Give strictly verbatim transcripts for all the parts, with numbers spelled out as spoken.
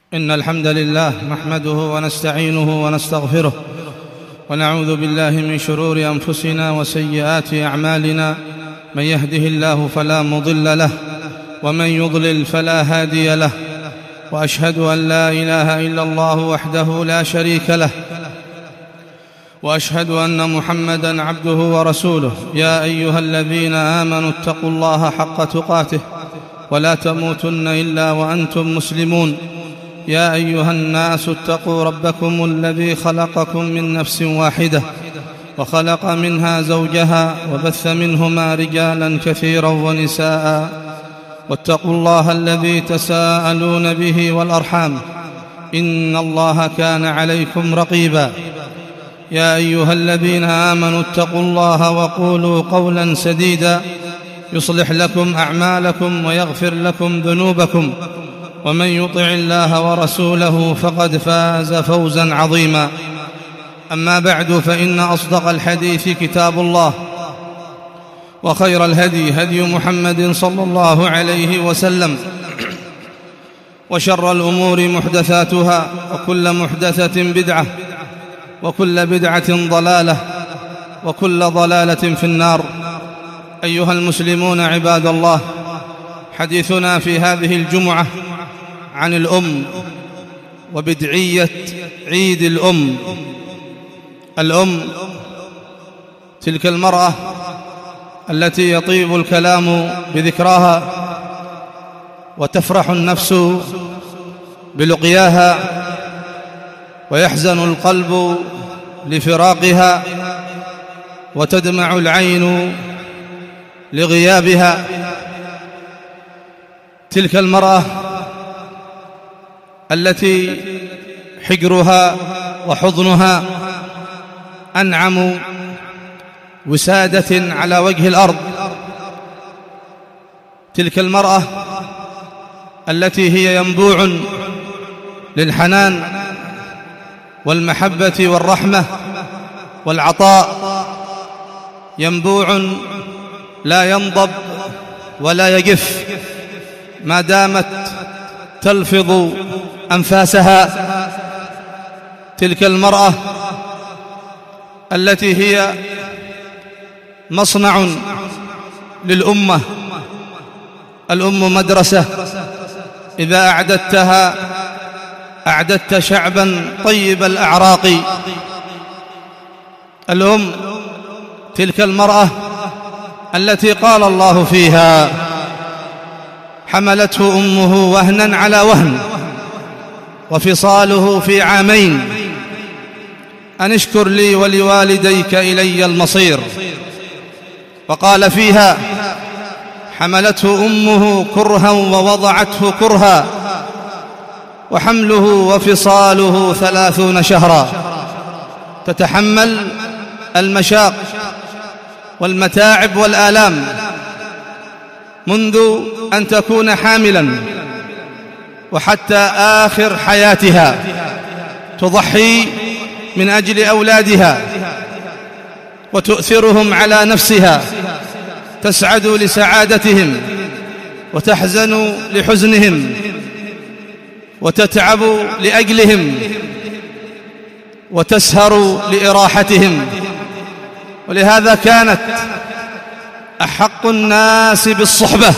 إن الحمد لله نحمده ونستعينه ونستغفره ونعوذ بالله من شرور أنفسنا وسيئات أعمالنا. من يهده الله فلا مضل له ومن يضلل فلا هادي له، وأشهد أن لا إله إلا الله وحده لا شريك له، وأشهد أن محمدًا عبده ورسوله. يا أيها الذين آمنوا اتقوا الله حق تقاته ولا تموتن إلا وأنتم مسلمون. يا أيها الناس اتقوا ربكم الذي خلقكم من نفس واحدة وخلق منها زوجها وبث منهما رجالا كثيرا ونساء، واتقوا الله الذي تساءلون به والأرحام، إن الله كان عليكم رقيبا. يا أيها الذين آمنوا اتقوا الله وقولوا قولا سديدا يصلح لكم أعمالكم ويغفر لكم ذنوبكم، ومن يطع الله ورسوله فقد فاز فوزا عظيما. أما بعد، فإن أصدق الحديث كتاب الله، وخير الهدي هدي محمد صلى الله عليه وسلم، وشر الأمور محدثاتها، وكل محدثة بدعة، وكل بدعة ضلالة، وكل ضلالة في النار. أيها المسلمون عباد الله، حديثنا في هذه الجمعة عن الأم وبدعية عيد الأم. الأم تلك المرأة التي يطيب الكلام بذكراها وتفرح النفس بلقياها ويحزن القلب لفراقها وتدمع العين لغيابها. تلك المرأة التي حجرها وحضنها أنعم وسادة على وجه الأرض. تلك المرأة التي هي ينبوع للحنان والمحبة والرحمة والعطاء، ينبوع لا ينضب ولا يجف ما دامت تلفظ أنفاسها. تلك المرأة التي هي مصنع للأمة. الأم مدرسة، إذا أعددتها أعددت شعبا طيب الأعراق. الأم تلك المرأة التي قال الله فيها: حملته أمه وهنا على وهن وفصاله في عامين أن اشكر لي ولوالديك إلي المصير. وقال فيها: حملته أمه كرها ووضعته كرها وحمله وفصاله ثلاثون شهرا. تتحمل المشاق والمتاعب والآلام منذ أن تكون حاملا وحتى آخر حياتها، تضحي من أجل أولادها وتؤثرهم على نفسها، تسعد لسعادتهم وتحزن لحزنهم وتتعب لأجلهم وتسهر لإراحتهم. ولهذا كانت أحق الناس بالصحبة.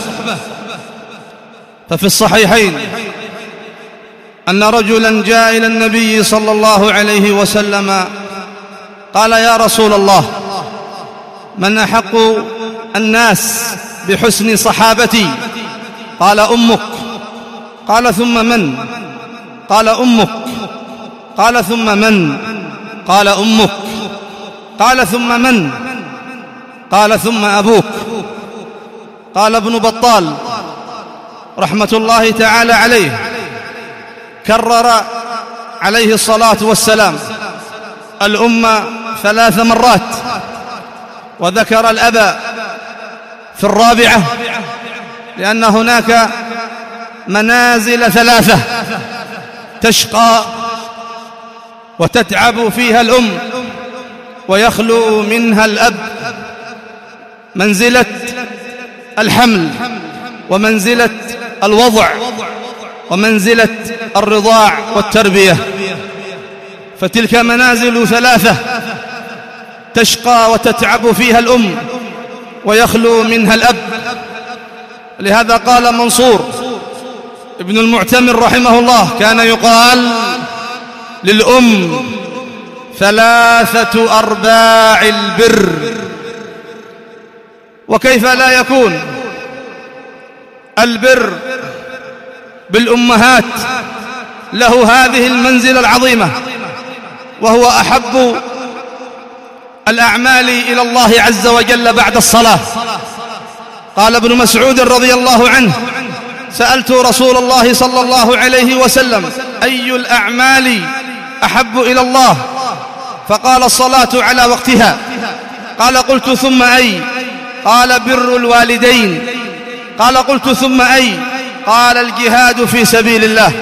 ففي الصحيحين أن رجلا جاء إلى النبي صلى الله عليه وسلم قال: يا رسول الله، من أحق الناس بحسن صحابتي؟ قال: أمك. قال: ثم من؟ قال: أمك. قال: ثم من؟ قال: أمك. قال: ثم من؟ قال: ثم أبوك. قال ابن بطال رحمة الله تعالى عليه: كرر عليه الصلاة والسلام الأم ثلاث مرات، وذكر الأب في الرابعة، لأن هناك منازل ثلاثة تشقى وتتعب فيها الأم ويخلو منها الأب: منزلة الحمل ومنزلة الوضع ومنزلة الرضاع والتربية، فتلك منازل ثلاثة تشقى وتتعب فيها الأم ويخلو منها الأب. لهذا قال منصور ابن المعتمر رحمه الله: كان يقال للأم ثلاثة أرباع البر. وكيف لا يكون البر بالأمهات له هذه المنزلة العظيمة، وهو أحب الأعمال إلى الله عز وجل بعد الصلاة. قال ابن مسعود رضي الله عنه: سألت رسول الله صلى الله عليه وسلم: أي الأعمال أحب إلى الله؟ فقال: الصلاة على وقتها. قال: قلت ثم أي؟ قال: بر الوالدين. قال: قلت ثم أي؟ قال: الجهاد في سبيل الله.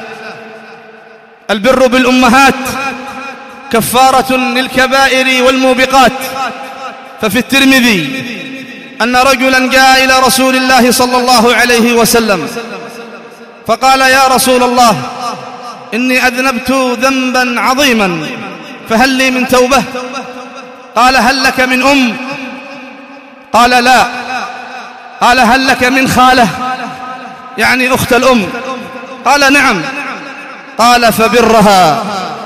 البر بالأمهات كفارة للكبائر والموبقات. ففي الترمذي أن رجلا جاء إلى رسول الله صلى الله عليه وسلم فقال: يا رسول الله، إني أذنبت ذنبا عظيما فهل لي من توبة؟ قال: هل لك من أم؟ قال: لا. قال: هل لك من خالة، يعني أخت الأم؟ قال: نعم. قال: فبرها.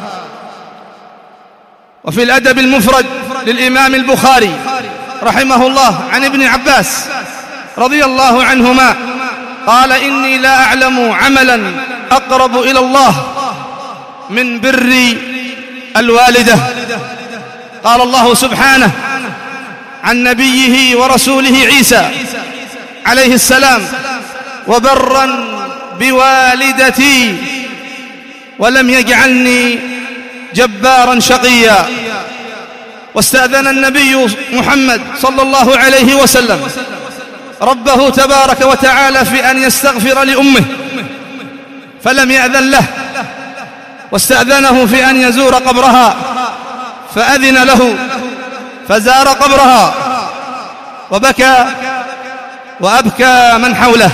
وفي الأدب المفرد للإمام البخاري رحمه الله عن ابن عباس رضي الله عنهما قال: إني لا أعلم عملا أقرب إلى الله من بر الوالدة. قال الله سبحانه عن نبيه ورسوله عيسى عليه السلام: وبرا بوالدتي ولم يجعلني جبارا شقيا. واستأذن النبي محمد صلى الله عليه وسلم ربه تبارك وتعالى في أن يستغفر لأمه فلم يأذن له، واستأذنه في أن يزور قبرها فأذن له فزار قبرها وبكى وأبكى من حوله.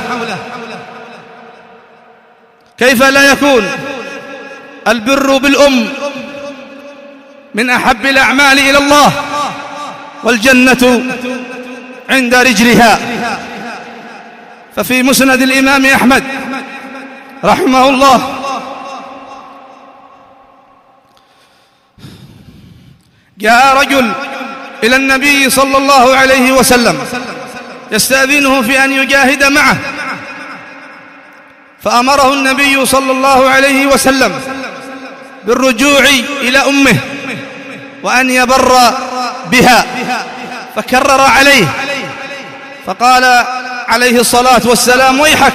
كيف لا يكون البر بالأم من أحب الأعمال إلى الله والجنة عند رجلها؟ ففي مسند الإمام أحمد رحمه الله جاء رجل إلى النبي صلى الله عليه وسلم يستأذنه في أن يجاهد معه، فأمره النبي صلى الله عليه وسلم بالرجوع إلى أمه وأن يبر بها، فكرر عليه فقال عليه الصلاة والسلام: ويحك،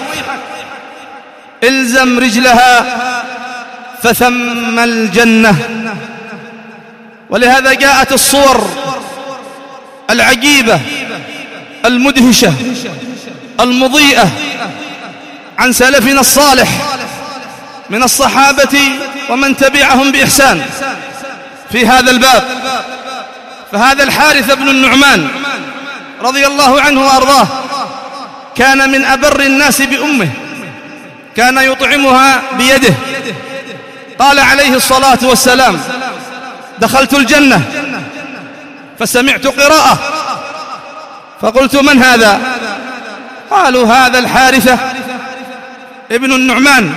إلزم رجلها فثم الجنة. ولهذا جاءت الصور العجيبة المدهشة المضيئة عن سلفنا الصالح من الصحابة ومن تبعهم بإحسان في هذا الباب. فهذا الحارث بن النعمان رضي الله عنه وأرضاه كان من أبر الناس بأمه، كان يطعمها بيده. قال عليه الصلاة والسلام: دخلت الجنة فسمعت قراءة فقلت: من هذا؟ قالوا: هذا الحارثة ابن النعمان.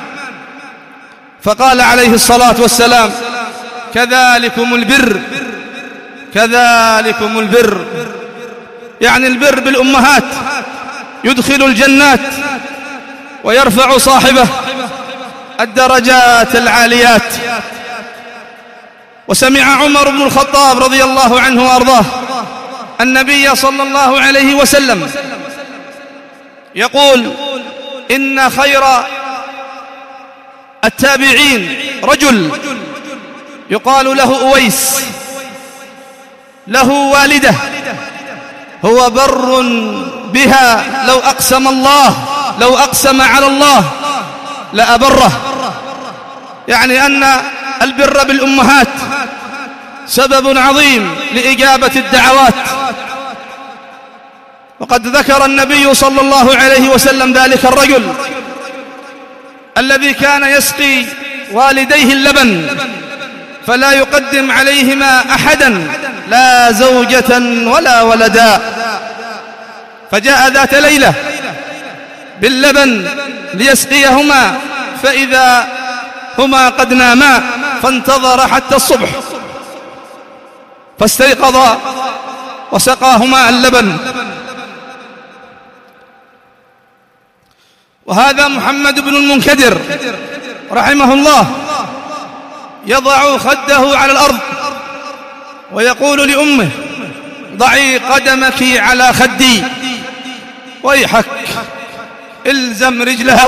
فقال عليه الصلاة والسلام: كذلكم البر، كذلكم البر، يعني البر بالأمهات يدخل الجنات ويرفع صاحبه الدرجات العاليات. وسمع عمر بن الخطاب رضي الله عنه وأرضاه النبي صلى الله عليه وسلم يقول: إن خير التابعين رجل يقال له أويس، له والدة هو بر بها، لو أقسم الله لو أقسم على الله لأبره. يعني أن البر بالأمهات سبب عظيم لإجابة الدعوات. وقد ذكر النبي صلى الله عليه وسلم ذلك الرجل الذي كان يسقي والديه اللبن فلا يقدم عليهما أحدا لا زوجة ولا ولدا، فجاء ذات ليلة باللبن ليسقيهما فإذا هما قد ناما، فانتظر حتى الصبح فاستيقظا وسقاهما اللبن. وهذا محمد بن المنكدر رحمه الله يضع خده على الأرض ويقول لأمه: ضعي قدمك على خدي، ويحك الزم رجلها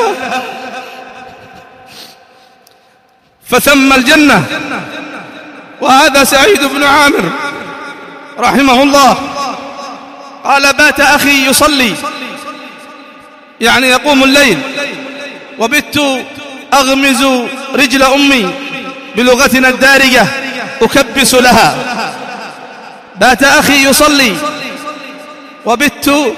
فثم الجنة. وهذا سعيد بن عامر رحمه الله قال: بات أخي يصلي، يعني يقوم الليل، وبت أغمز رجل أمي بلغتنا الدارجة أكبس لها. بات أخي يصلي وبت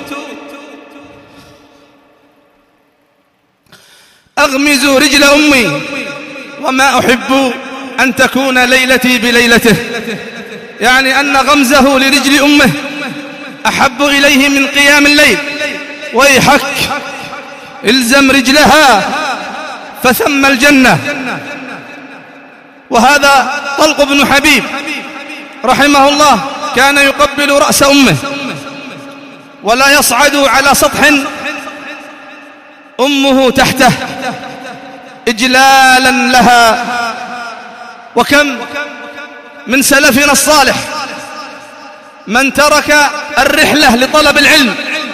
أغمز رجل أمي وما أحب أن تكون ليلتي بليلته، يعني أن غمزه لرجل أمه أحب إليه من قيام الليل. ويحك الزم رجلها فثم الجنة. وهذا طلق بن حبيب رحمه الله كان يقبل رأس أمه ولا يصعد على سطح أمه تحته إجلالا لها. وكم من سلفنا الصالح من ترك الرحلة لطلب العلم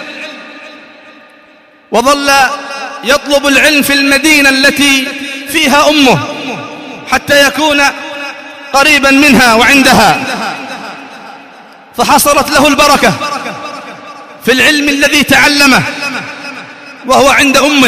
وظل يطلب العلم في المدينة التي فيها أمه حتى يكون قريبا منها وعندها، فحصلت له البركة في العلم الذي تعلمه وهو عند أمه.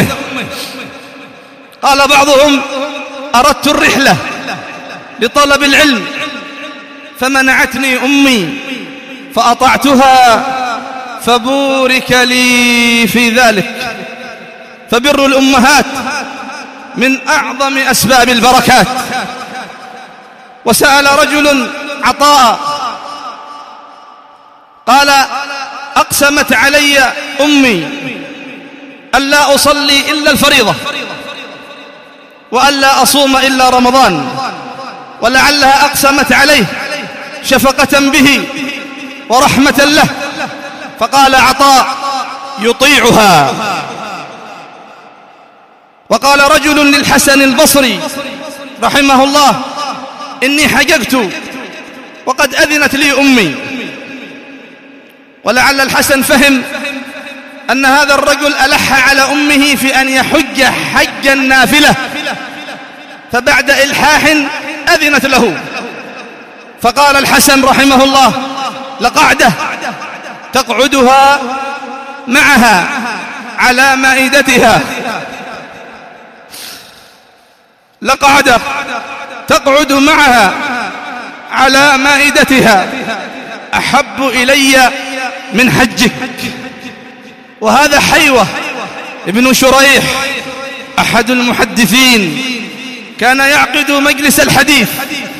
قال بعضهم: أردت الرحلة لطلب العلم فمنعتني أمي فأطعتها فبورك لي في ذلك. فبر الأمهات من أعظم أسباب البركات. وسأل رجل عطاء قال: أقسمت علي أمي ألا أصلي إلا الفريضة وألا أصوم إلا رمضان، ولعلها أقسمت عليه شفقة به ورحمة له. فقال عطاء: يطيعها. وقال رجل للحسن البصري رحمه الله: إني حججت وقد أذنت لي أمي. ولعل الحسن فهم أن هذا الرجل ألح على أمه في أن يحج حجا نافلة، فبعد إلحاح أذنت له. فقال الحسن رحمه الله: لقعدة تقعدها معها على مائدتها، لقعدة تقعد معها على مائدتها أحب إلي من حجك. وهذا حيوة ابن شريح أحد المحدثين كان يعقد مجلس الحديث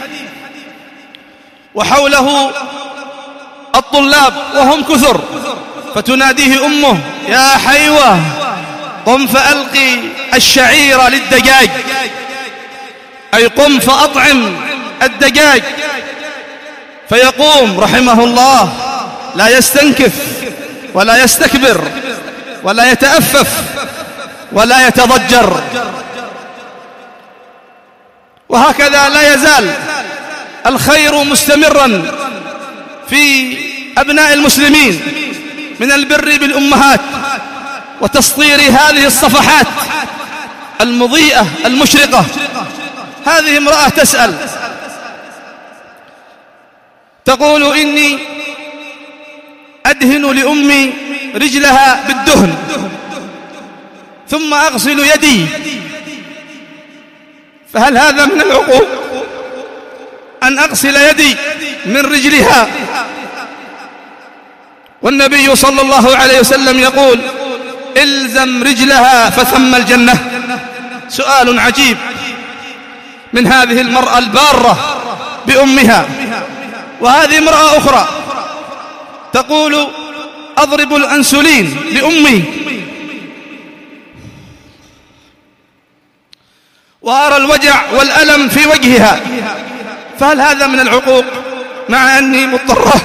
وحوله الطلاب وهم كثر، فتناديه أمه: يا حيوة قم فألقي الشعير للدجاج، أي قم فأطعم الدجاج. فيقوم رحمه الله لا يستنكف ولا يستكبر ولا يتأفف ولا يتضجر. وهكذا لا يزال الخير مستمرا في أبناء المسلمين من البر بالأمهات وتسطير هذه الصفحات المضيئة المشرقة. هذه امرأة تسأل تقول: إني أدهن لأمي رجلها بالدهن ثم أغسل يدي، فهل هذا من العقوق أن أغسل يدي من رجلها؟ والنبي صلى الله عليه وسلم يقول: إلزم رجلها فثم الجنة. سؤال عجيب من هذه المرأة البارة بأمها. وهذه امرأة أخرى تقول: أضرب الأنسولين لأمي وأرى الوجع والألم في وجهها، فهل هذا من العقوق مع أني مضطرة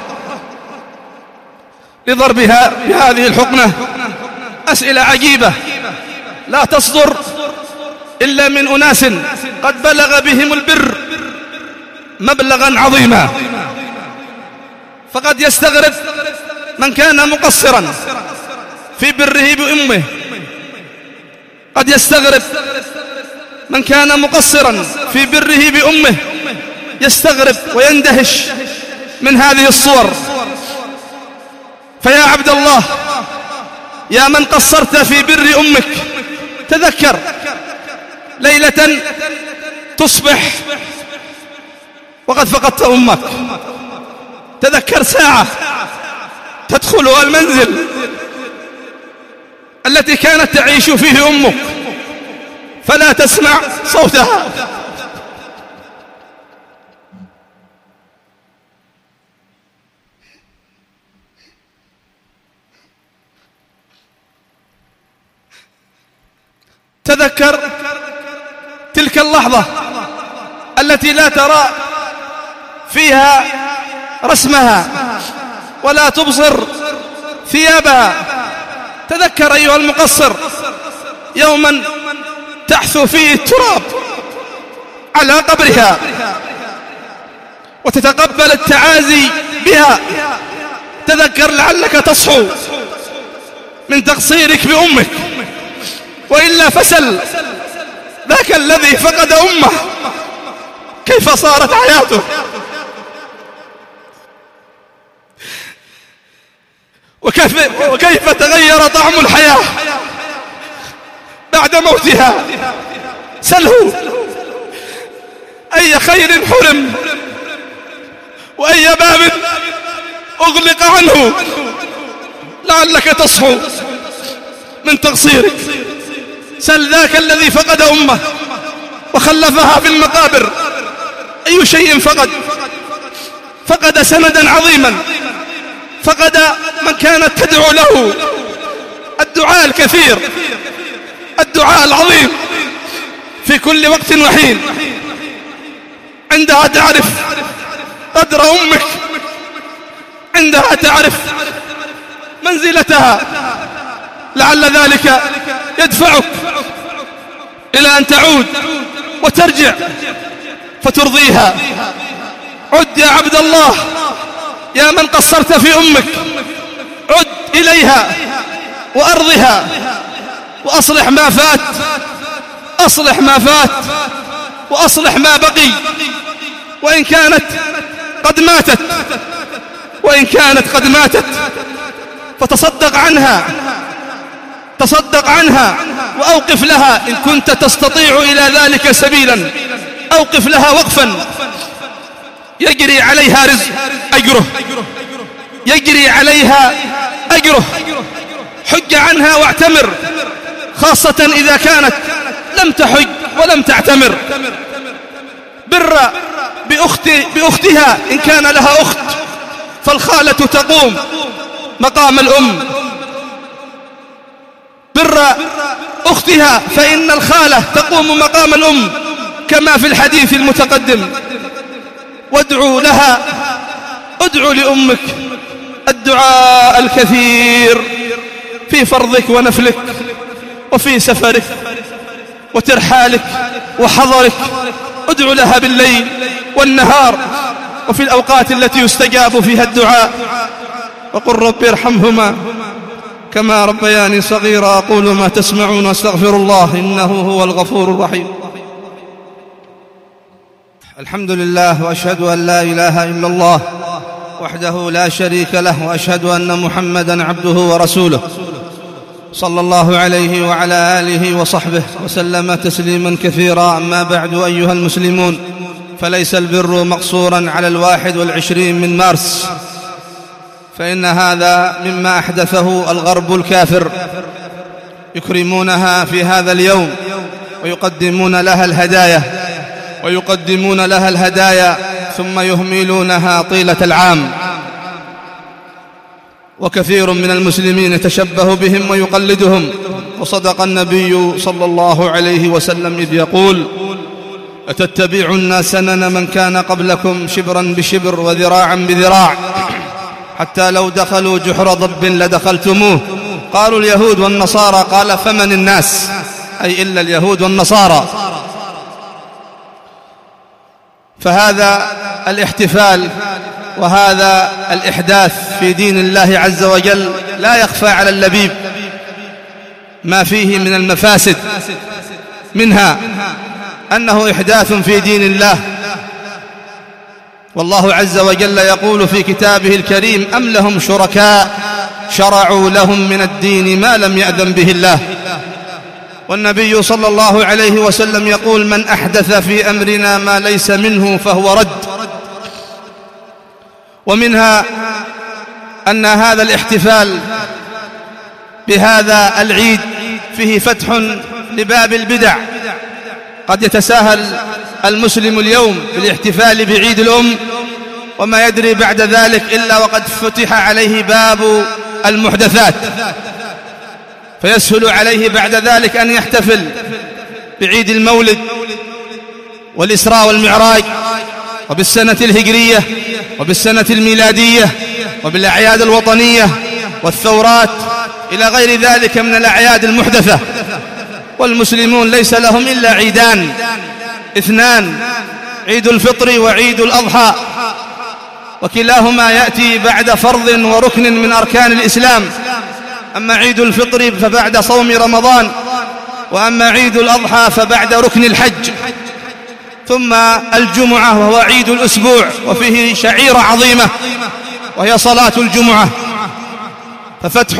لضربها بهذه الحقنة؟ أسئلة عجيبة لا تصدر إلا من أناس قد بلغ بهم البر مبلغا عظيما. فقد يستغرب من كان مقصرا في بره بأمه، قد يستغرب من كان مقصرا في بره بأمه، يستغرب ويندهش من هذه الصور. فيا عبد الله، يا من قصرت في بر أمك، تذكر ليلة تصبح وقد فقدت أمك، تذكر ساعة تدخلها المنزل التي كانت تعيش فيه أمك فلا تسمع صوتها. تذكر تلك اللحظة التي لا ترى فيها رسمها ولا تبصر ثيابها. تذكر أيها المقصر يوما تحثو فيه التراب على قبرها وتتقبل التعازي بها. تذكر لعلك تصحو من تقصيرك بأمك، وإلا فسل ذاك الذي فقد أمه كيف صارت حياته. وكيف, وكيف تغير طعم الحياة بعد موتها. سله أي خير حرم وأي باب أغلق عنه لعلك تصحو من تقصيرك. سل ذاك الذي فقد أمه وخلفها في المقابر أي شيء فقد. فقد سندا عظيما، فقد من كانت تدعو له. الدعاء الكثير، الدعاء العظيم في كل وقت وحين. عندها تعرف قدر أمك، عندها تعرف منزلتها، لعل ذلك يدفعك إلى أن تعود وترجع فترضيها. عد يا عبد الله، يا من قصرت في أمك، عد إليها وأرضها وأصلح ما فات، أصلح ما فات وأصلح ما بقي. وإن كانت قد ماتت وإن كانت قد ماتت فتصدق عنها، تصدق عنها وأوقف لها إن كنت تستطيع إلى ذلك سبيلا. أوقف لها وقفا يجري عليها رزق أجره، يجري عليها أجره. حج عنها واعتمر، خاصة إذا كانت لم تحج ولم تعتمر. بر بأخت بأختها إن كان لها أخت، فالخالة تقوم مقام الأم. بر أختها فإن الخالة تقوم مقام الأم كما في الحديث المتقدم. وادعوا لها، ادعوا لأمك الدعاء الكثير في فرضك ونفلك وفي سفرك وترحالك وحضرك. ادعوا لها بالليل والنهار وفي الأوقات التي يستجاب فيها الدعاء. وقل رب ارحمهما كما ربياني صغيرا. أقول ما تسمعون واستغفر الله إنه هو الغفور الرحيم. الحمد لله، وأشهد أن لا إله إلا الله وحده لا شريك له، وأشهد أن محمدا عبده ورسوله صلى الله عليه وعلى آله وصحبه وسلم تسليما كثيرا. أما بعد، أيها المسلمون، فليس البر مقصورا على الواحد والعشرين من مارس، فإن هذا مما أحدثه الغرب الكافر. يكرمونها في هذا اليوم ويقدمون لها الهدايا ويقدمون لها الهدايا ثم يهملونها طيلة العام. وكثير من المسلمين يتشبه بهم ويقلدهم. وصدق النبي صلى الله عليه وسلم إذ يقول: أتتبعن سنن من كان قبلكم شبرا بشبر وذراعا بذراع حتى لو دخلوا جحر ضب لدخلتموه. قالوا: اليهود والنصارى. قال: فمن الناس؟ أي إلا اليهود والنصارى. فهذا الاحتفال وهذا الإحداث في دين الله عز وجل لا يخفى على اللبيب ما فيه من المفاسد، منها أنه إحداث في دين الله. والله عز وجل يقول في كتابه الكريم: أم لهم شركاء شرعوا لهم من الدين ما لم يأذن به الله. والنبي صلى الله عليه وسلم يقول: من أحدث في أمرنا ما ليس منه فهو رد. ومنها أن هذا الاحتفال بهذا العيد فيه فتح لباب البدع. قد يتساهل المسلم اليوم بالاحتفال بعيد الأم وما يدري بعد ذلك إلا وقد فتح عليه باب المحدثات، فيسهل عليه بعد ذلك أن يحتفل بعيد المولد والإسراء والمعراج وبالسنة الهجرية وبالسنة الميلادية وبالأعياد الوطنية والثورات إلى غير ذلك من الأعياد المحدثة. والمسلمون ليس لهم إلا عيدان اثنان: عيد الفطر وعيد الأضحى، وكلاهما يأتي بعد فرض وركن من أركان الإسلام. أما عيد الفطر فبعد صوم رمضان، وأما عيد الأضحى فبعد ركن الحج. ثم الجمعة وهو عيد الأسبوع وفيه شعيرة عظيمة وهي صلاة الجمعة. ففتح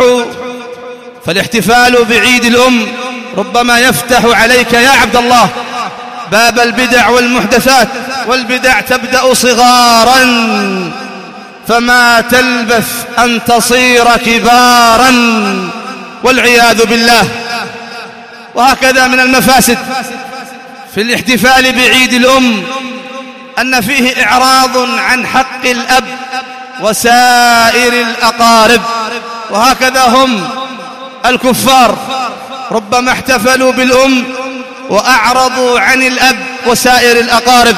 فالاحتفال بعيد الأم ربما يفتح عليك يا عبد الله باب البدع والمحدثات. والبدع تبدأ صغارا فما تلبث أن تصير كبارا والعياذ بالله. وهكذا من المفاسد في الاحتفال بعيد الأم أن فيه إعراض عن حق الأب وسائر الأقارب. وهكذا هم الكفار ربما احتفلوا بالأم وأعرضوا عن الأب وسائر الأقارب.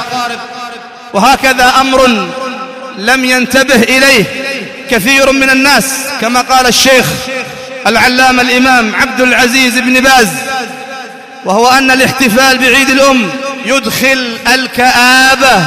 وهكذا أمر لم ينتبه إليه كثير من الناس، كما قال الشيخ العلامة الإمام عبد العزيز بن باز، وهو أن الاحتفال بعيد الأم يدخل الكآبة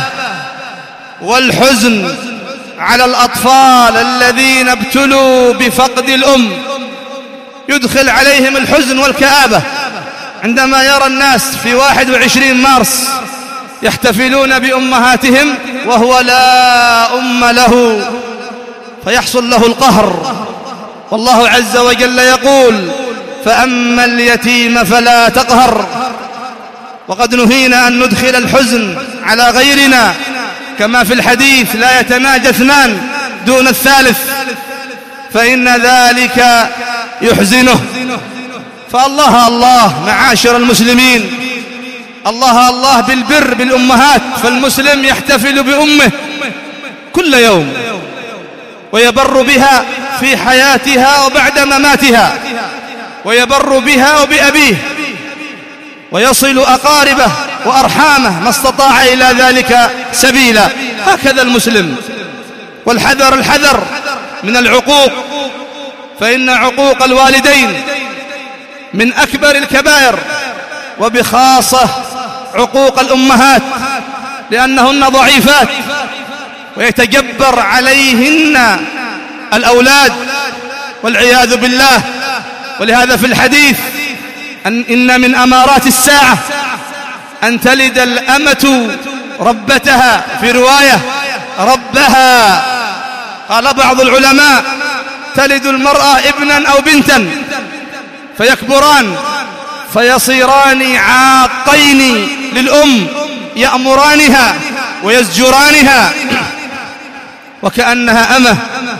والحزن على الأطفال الذين ابتلوا بفقد الأم. يدخل عليهم الحزن والكآبة عندما يرى الناس في واحد وعشرين مارس يحتفلون بأمهاتهم وهو لا أم له، فيحصل له القهر. والله عز وجل يقول: فأما اليتيم فلا تقهر. وقد نهينا أن ندخل الحزن على غيرنا، كما في الحديث: لا يتناجى اثنان دون الثالث فإن ذلك يحزنه. فالله الله معاشر المسلمين، الله الله بالبر بالأمهات. فالمسلم يحتفل بأمه كل يوم ويبر بها في حياتها وبعد مماتها، ويبر بها وبأبيه، ويصل أقاربه وأرحامه ما استطاع إلى ذلك سبيلا. هكذا المسلم. والحذر الحذر من العقوق، فإن عقوق الوالدين من أكبر الكبائر، وبخاصة عقوق الأمهات، لأنهن ضعيفات ويتجبر عليهن الأولاد والعياذ بالله. ولهذا في الحديث أن إن من أمارات الساعة أن تلد الأمة ربتها، في رواية ربها. قال بعض العلماء: تلد المرأة ابنا أو بنتا فيكبران فيصيران عاقين للأم، يأمرانها ويزجرانها وكأنها أمه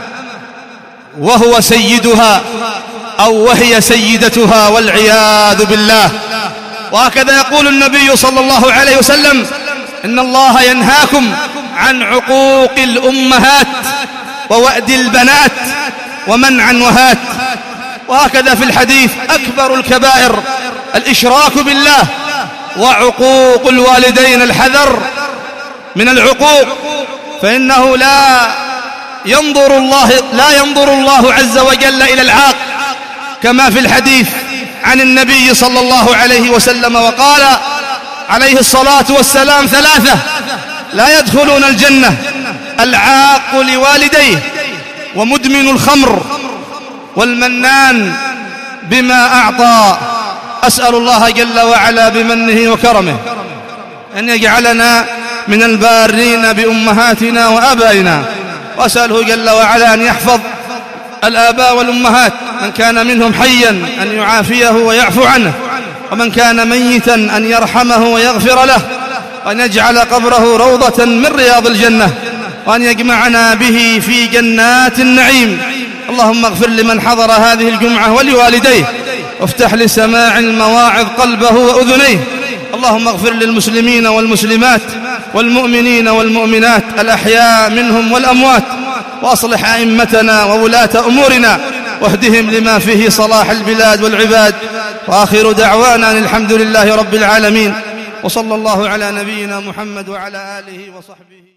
وهو سيدها أو وهي سيدتها والعياذ بالله. وهكذا يقول النبي صلى الله عليه وسلم: إن الله ينهاكم عن عقوق الأمهات ووأد البنات ومنعا وهات. وهكذا في الحديث: أكبر الكبائر الإشراك بالله وعقوق الوالدين. الحذر من العقوق، فإنه لا ينظر الله لا ينظر الله عز وجل إلى العاق، كما في الحديث عن النبي صلى الله عليه وسلم وقال عليه الصلاة والسلام: ثلاثة لا يدخلون الجنة: العاق لوالديه، ومدمن الخمر، والمنان بما أعطى. أسأل الله جل وعلا بمنه وكرمه أن يجعلنا من البارين بأمهاتنا وآبائنا، وأسأله جل وعلا أن يحفظ الآباء والأمهات، من كان منهم حيا أن يعافيه ويعفو عنه، ومن كان ميتا أن يرحمه ويغفر له، وأن يجعل قبره روضة من رياض الجنة، وأن يجمعنا به في جنات النعيم. اللهم اغفر لمن حضر هذه الجمعة ولوالديه، وافتح لسماع المواعظ قلبه وأذنيه. اللهم اغفر للمسلمين والمسلمات والمؤمنين والمؤمنات الأحياء منهم والأموات، وأصلح أئمتنا وولاة أمورنا، واهدهم لما فيه صلاح البلاد والعباد. وآخر دعوانا أن الحمد لله رب العالمين، وصلى الله على نبينا محمد وعلى آله وصحبه.